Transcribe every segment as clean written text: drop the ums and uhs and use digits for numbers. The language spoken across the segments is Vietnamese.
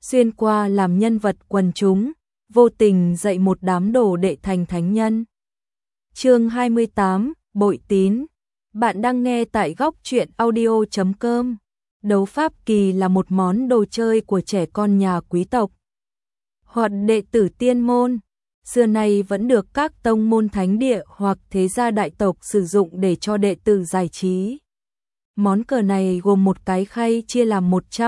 xuyên qua làm nhân vật quần chúng, vô tình dạy một đám đồ đệ thành thánh nhân. Chương 28, Bội Tín. Bạn đang nghe tại góc truyện audio.com. Đấu pháp kỳ là một món đồ chơi của trẻ con nhà quý tộc hoặc đệ tử tiên môn, xưa nay vẫn được các tông môn thánh địa hoặc thế gia đại tộc sử dụng để cho đệ tử giải trí. Món cờ này gồm một cái khay chia làm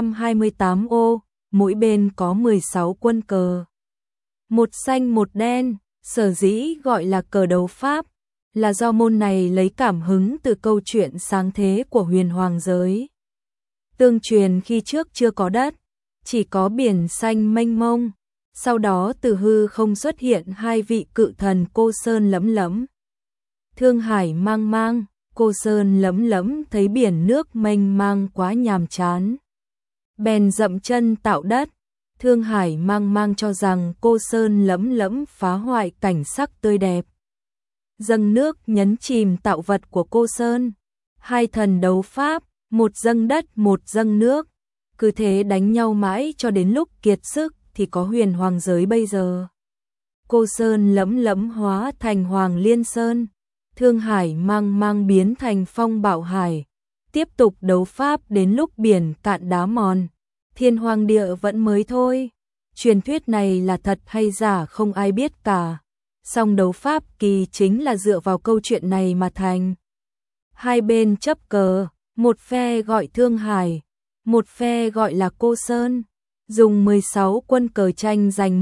128 ô, mỗi bên có 16 quân cờ. Một xanh một đen, sở dĩ gọi là cờ đấu pháp, là do môn này lấy cảm hứng từ câu chuyện sáng thế của huyền hoàng giới. Tương truyền khi trước chưa có đất, chỉ có biển xanh mênh mông, sau đó từ hư không xuất hiện hai vị cự thần Cô Sơn Lẫm Lẫm, Thương Hải Mang Mang. Cô Sơn Lẫm Lẫm thấy biển nước mênh mang quá nhàm chán, bèn dậm chân tạo đất. Thương Hải Mang Mang cho rằng Cô Sơn Lẫm Lẫm phá hoại cảnh sắc tươi đẹp, dâng nước nhấn chìm tạo vật của Cô Sơn. Hai thần đấu pháp, một dâng đất một dâng nước, cứ thế đánh nhau mãi cho đến lúc kiệt sức thì có huyền hoàng giới bây giờ. Cô Sơn Lẫm Lẫm hóa thành Hoàng Liên Sơn, Thương Hải Mang Mang biến thành Phong Bảo Hải, tiếp tục đấu pháp đến lúc biển cạn đá mòn, thiên hoàng địa vẫn mới thôi. Truyền thuyết này là thật hay giả không ai biết cả, song đấu pháp kỳ chính là dựa vào câu chuyện này mà thành. Hai bên chấp cờ, một phe gọi Thương Hải, một phe gọi là Cô Sơn, dùng 16 quân cờ tranh giành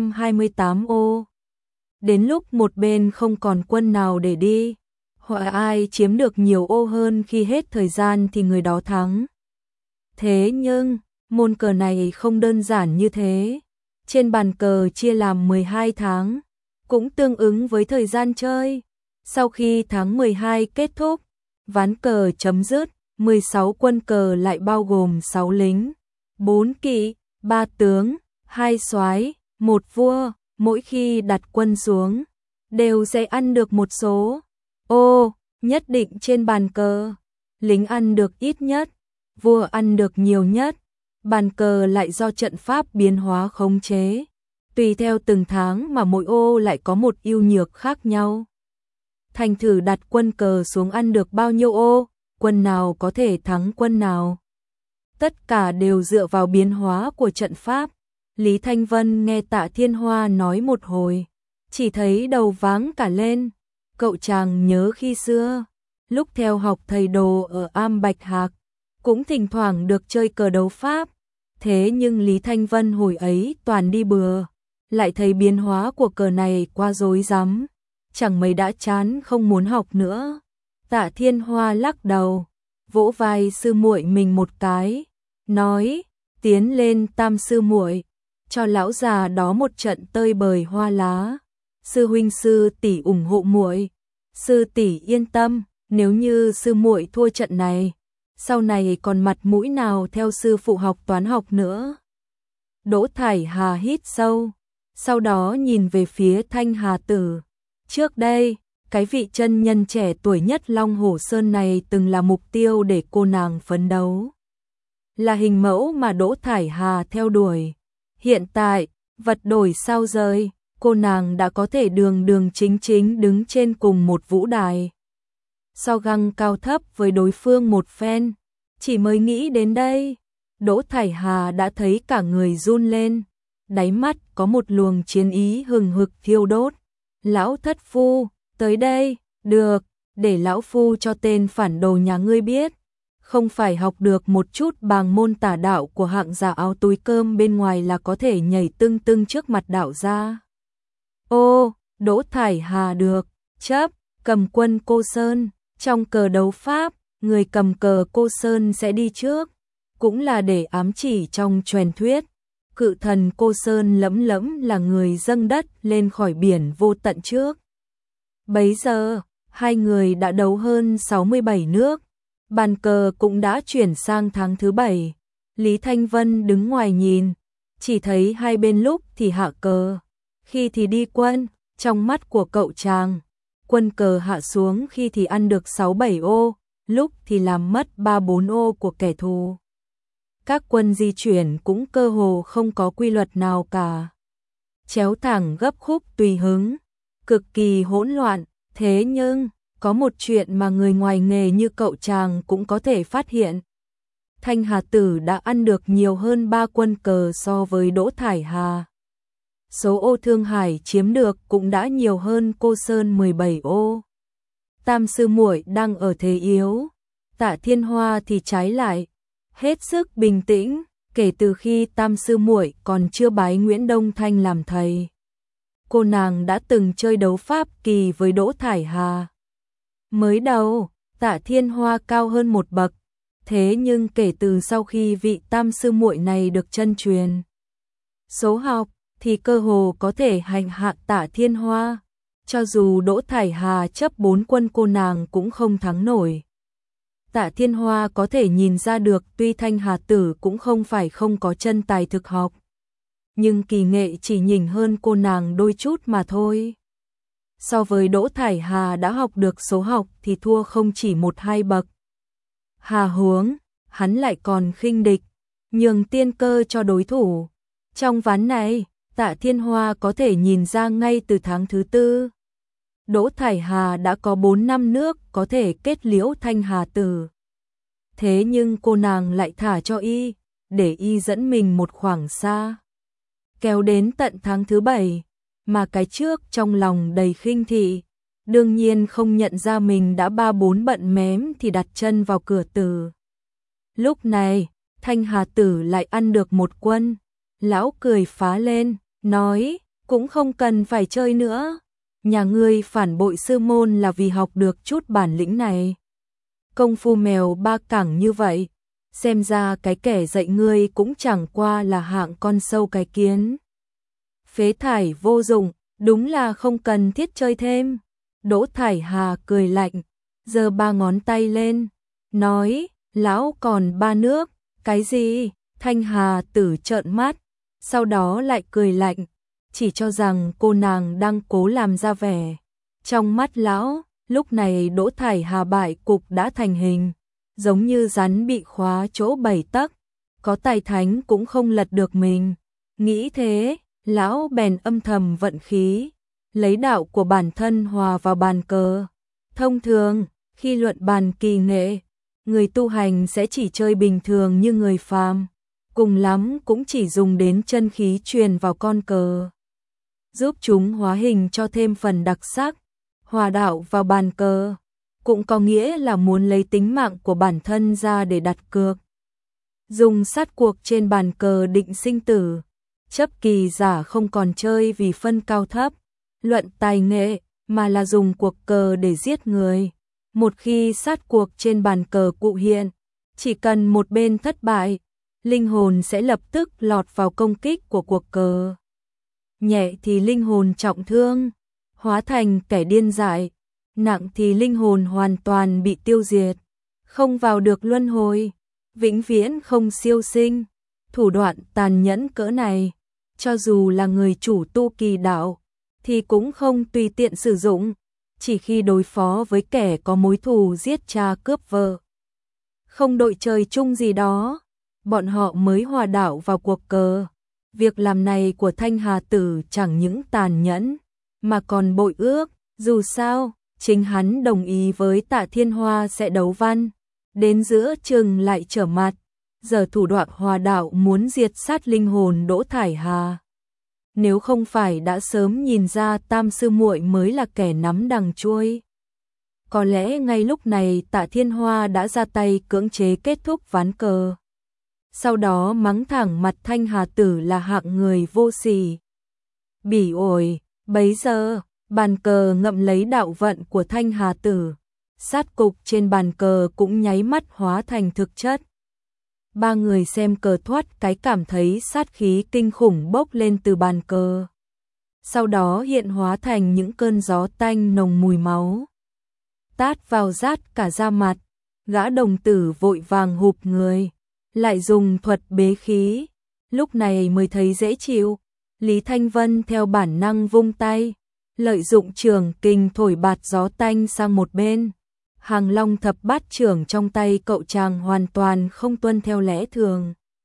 128 ô. Đến lúc một bên không còn quân nào để đi, hoặc ai chiếm được nhiều ô hơn khi hết thời gian thì người đó thắng. Thế nhưng, môn cờ này không đơn giản như thế. Trên bàn cờ chia làm 12 tháng, cũng tương ứng với thời gian chơi. Sau khi tháng 12 kết thúc, ván cờ chấm dứt, 16 quân cờ lại bao gồm 6 lính, 4 kỵ, 3 tướng, 2 soái, 1 vua. Mỗi khi đặt quân xuống, đều sẽ ăn được một số ô nhất định trên bàn cờ. Lính ăn được ít nhất, vua ăn được nhiều nhất. Bàn cờ lại do trận pháp biến hóa khống chế, tùy theo từng tháng mà mỗi ô lại có một ưu nhược khác nhau. Thành thử đặt quân cờ xuống ăn được bao nhiêu ô, quân nào có thể thắng quân nào. Tất cả đều dựa vào biến hóa của trận pháp. Lý Thanh Vân nghe Tạ Thiên Hoa nói một hồi, chỉ thấy đầu váng cả lên. Cậu chàng nhớ khi xưa, lúc theo học thầy đồ ở Am Bạch Hạc, cũng thỉnh thoảng được chơi cờ đấu pháp. Thế nhưng Lý Thanh Vân hồi ấy toàn đi bừa, lại thấy biến hóa của cờ này quá rối rắm, chẳng mấy đã chán không muốn học nữa. Tạ Thiên Hoa lắc đầu, vỗ vai sư muội mình một cái, nói: "Tiến lên Tam sư muội, cho lão già đó một trận tơi bời hoa lá. Sư huynh sư tỷ ủng hộ muội, sư tỷ yên tâm, nếu như sư muội thua trận này, sau này còn mặt mũi nào theo sư phụ học toán học nữa." Đỗ Thải Hà hít sâu, sau đó nhìn về phía Thanh Hà Tử. Trước đây, cái vị chân nhân trẻ tuổi nhất Long Hổ Sơn này từng là mục tiêu để cô nàng phấn đấu, là hình mẫu mà Đỗ Thải Hà theo đuổi. Hiện tại, vật đổi sao rời, cô nàng đã có thể đường đường chính chính đứng trên cùng một vũ đài, so găng cao thấp với đối phương một phen. Chỉ mới nghĩ đến đây, Đỗ Thải Hà đã thấy cả người run lên, đáy mắt có một luồng chiến ý hừng hực thiêu đốt. "Lão thất phu, tới đây." "Được, để lão phu cho tên phản đồ nhà ngươi biết, không phải học được một chút bàng môn tả đạo của hạng giả áo túi cơm bên ngoài là có thể nhảy tưng tưng trước mặt đạo gia." Ô, Đỗ Thải Hà được chấp cầm quân Cô Sơn. Trong cờ đấu pháp, người cầm cờ Cô Sơn sẽ đi trước, cũng là để ám chỉ trong truyền thuyết. Cự thần Cô Sơn Lẫm Lẫm là người dâng đất lên khỏi biển vô tận trước. Bấy giờ, hai người đã đấu hơn 67 nước. Bàn cờ cũng đã chuyển sang tháng thứ 7. Lý Thanh Vân đứng ngoài nhìn, chỉ thấy hai bên lúc thì hạ cờ, khi thì đi quân. Trong mắt của cậu chàng, quân cờ hạ xuống khi thì ăn được 6-7 ô, lúc thì làm mất 3-4 ô của kẻ thù. các quân di chuyển cũng cơ hồ không có quy luật nào cả. Chéo thẳng gấp khúc tùy hứng, cực kỳ hỗn loạn, thế nhưng, có một chuyện mà người ngoài nghề như cậu chàng cũng có thể phát hiện. Thanh Hà Tử đã ăn được nhiều hơn 3 quân cờ so với Đỗ Thải Hà. Số ô Thương Hải chiếm được cũng đã nhiều hơn Cô Sơn 17 ô. Tam sư muội đang ở thế yếu, Tạ Thiên Hoa thì trái lại, hết sức bình tĩnh, kể từ khi Tam sư muội còn chưa bái Nguyễn Đông Thanh làm thầy. Cô nàng đã từng chơi đấu pháp kỳ với Đỗ Thải Hà. Mới đầu, Tạ Thiên Hoa cao hơn một bậc, thế nhưng kể từ sau khi vị Tam sư muội này được chân truyền số học, thì cơ hồ có thể hành hạ Tạ Thiên Hoa. Cho dù Đỗ Thải Hà chấp 4 quân cô nàng cũng không thắng nổi. Tạ Thiên Hoa có thể nhìn ra được tuy Thanh Hà Tử cũng không phải không có chân tài thực học, nhưng kỳ nghệ chỉ nhỉnh hơn cô nàng đôi chút mà thôi. So với Đỗ Thải Hà đã học được số học thì thua không chỉ 1-2 bậc. Hà huống, hắn lại còn khinh địch, nhường tiên cơ cho đối thủ. Trong ván này, Tạ Thiên Hoa có thể nhìn ra ngay từ tháng thứ 4. Đỗ Thải Hà đã có 4 năm nước có thể kết liễu Thanh Hà Tử. Thế nhưng cô nàng lại thả cho y, để y dẫn mình một khoảng xa. Kéo đến tận tháng thứ 7, mà cái trước trong lòng đầy khinh thị, đương nhiên không nhận ra mình đã 3-4 bận mém thì đặt chân vào cửa tử. Lúc này, Thanh Hà Tử lại ăn được một quân, lão cười phá lên, nói, cũng không cần phải chơi nữa. Nhà ngươi phản bội sư môn là vì học được chút bản lĩnh này. Công phu mèo ba cẳng như vậy, xem ra cái kẻ dạy ngươi cũng chẳng qua là hạng con sâu cái kiến. Phế thải vô dụng, đúng là không cần thiết chơi thêm. Đỗ Thải Hà cười lạnh, giơ 3 ngón tay lên, nói, lão còn 3 nước, cái gì? Thanh Hà Tử trợn mắt, sau đó lại cười lạnh, chỉ cho rằng cô nàng đang cố làm ra vẻ. Trong mắt lão, lúc này Đỗ Thải Hà bại cục đã thành hình, giống như rắn bị khóa chỗ 7 tấc, có tài thánh cũng không lật được mình. Nghĩ thế, lão bèn âm thầm vận khí, lấy đạo của bản thân hòa vào bàn cờ. Thông thường, khi luận bàn kỳ nghệ, người tu hành sẽ chỉ chơi bình thường như người phàm, cùng lắm cũng chỉ dùng đến chân khí truyền vào con cờ, giúp chúng hóa hình cho thêm phần đặc sắc. Hòa đạo vào bàn cờ, cũng có nghĩa là muốn lấy tính mạng của bản thân ra để đặt cược. Dùng sát cuộc trên bàn cờ định sinh tử, chấp kỳ giả không còn chơi vì phân cao thấp, luận tài nghệ, mà là dùng cuộc cờ để giết người. Một khi sát cuộc trên bàn cờ cụ hiện, chỉ cần một bên thất bại, linh hồn sẽ lập tức lọt vào công kích của cuộc cờ. Nhẹ thì linh hồn trọng thương, hóa thành kẻ điên dại, nặng thì linh hồn hoàn toàn bị tiêu diệt, không vào được luân hồi, vĩnh viễn không siêu sinh. Thủ đoạn tàn nhẫn cỡ này, cho dù là người chủ tu kỳ đạo, thì cũng không tùy tiện sử dụng, chỉ khi đối phó với kẻ có mối thù giết cha cướp vợ, không đội trời chung gì đó, bọn họ mới hòa đạo vào cuộc cờ. Việc làm này của Thanh Hà Tử chẳng những tàn nhẫn, mà còn bội ước. Dù sao, chính hắn đồng ý với Tạ Thiên Hoa sẽ đấu văn, đến giữa chừng lại trở mặt, giờ thủ đoạn hòa đạo muốn diệt sát linh hồn Đỗ Thải Hà. Nếu không phải đã sớm nhìn ra Tam sư muội mới là kẻ nắm đằng chuôi, có lẽ ngay lúc này Tạ Thiên Hoa đã ra tay cưỡng chế kết thúc ván cờ. Sau đó mắng thẳng mặt Thanh Hà Tử là hạng người vô sỉ. Bỉ ổi, bấy giờ, bàn cờ ngậm lấy đạo vận của Thanh Hà Tử. Sát cục trên bàn cờ cũng nháy mắt hóa thành thực chất. 3 người xem cờ thoát cái cảm thấy sát khí kinh khủng bốc lên từ bàn cờ. Sau đó hiện hóa thành những cơn gió tanh nồng mùi máu. Tát vào rát cả da mặt, gã đồng tử vội vàng hụp người, lại dùng thuật bế khí, lúc này mới thấy dễ chịu. Lý Thanh Vân theo bản năng vung tay, lợi dụng trường kình thổi bạt gió tanh sang một bên. Hàng Long thập bát trưởng trong tay cậu chàng hoàn toàn không tuân theo lẽ thường.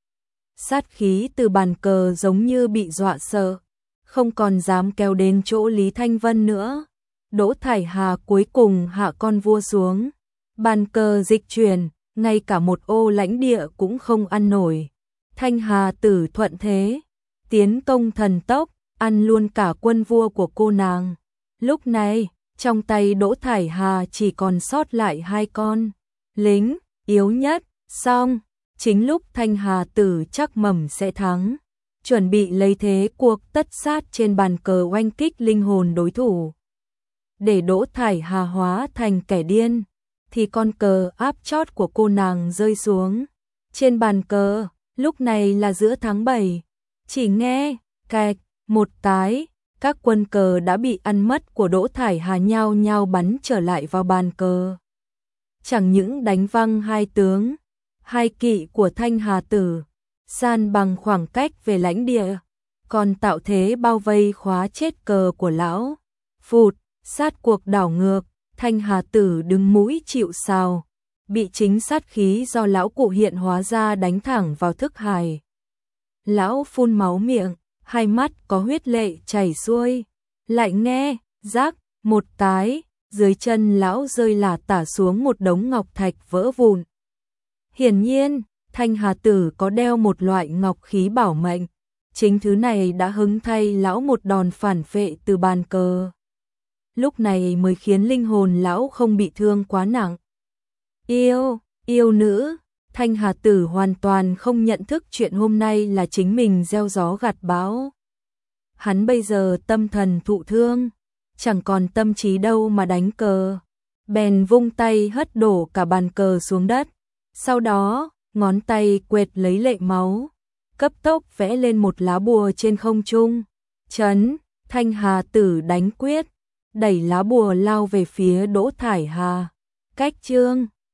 sát khí từ bàn cờ giống như bị dọa sợ, không còn dám kéo đến chỗ Lý Thanh Vân nữa. Đỗ Thải Hà cuối cùng hạ con vua xuống, bàn cờ dịch chuyển, ngay cả một ô lãnh địa cũng không ăn nổi. Thanh Hà Tử thuận thế, tiến công thần tốc, ăn luôn cả quân vua của cô nàng. Lúc này, trong tay Đỗ Thải Hà chỉ còn sót lại 2 con lính yếu nhất, xong, chính lúc Thanh Hà Tử chắc mẩm sẽ thắng, chuẩn bị lấy thế cuộc tất sát trên bàn cờ oanh kích linh hồn đối thủ. Để Đỗ Thải Hà hóa thành kẻ điên, thì con cờ áp chót của cô nàng rơi xuống. Trên bàn cờ, lúc này là giữa tháng 7, chỉ nghe, cạch, một cái, các quân cờ đã bị ăn mất của Đỗ Thải Hà nhao nhao bắn trở lại vào bàn cờ. Chẳng những đánh văng 2 tướng, 2 kỵ của Thanh Hà Tử, san bằng khoảng cách về lãnh địa, còn tạo thế bao vây khóa chết cờ của lão. Phụt, sát cuộc đảo ngược, Thanh Hà Tử đứng mũi chịu sào, bị chính sát khí do lão cụ hiện hóa ra đánh thẳng vào thức hải. Lão phun máu miệng, 2 mắt có huyết lệ chảy xuôi, lại nghe, rác, một cái, dưới chân lão rơi lả tả xuống một đống ngọc thạch vỡ vụn. Hiển nhiên, Thanh Hà Tử có đeo một loại ngọc khí bảo mệnh, chính thứ này đã hứng thay lão một đòn phản phệ từ bàn cờ. Lúc này mới khiến linh hồn lão không bị thương quá nặng. Yêu nữ, Thanh Hà Tử hoàn toàn không nhận thức chuyện hôm nay là chính mình gieo gió gặt bão. Hắn bây giờ tâm thần thụ thương, chẳng còn tâm trí đâu mà đánh cờ. Bèn vung tay hất đổ cả bàn cờ xuống đất. Sau đó, ngón tay quệt lấy lệ máu, cấp tốc vẽ lên một lá bùa trên không trung. Chấn, Thanh Hà Tử đánh quyết, đẩy lá bùa lao về phía Đỗ Thải Hà. Cách chương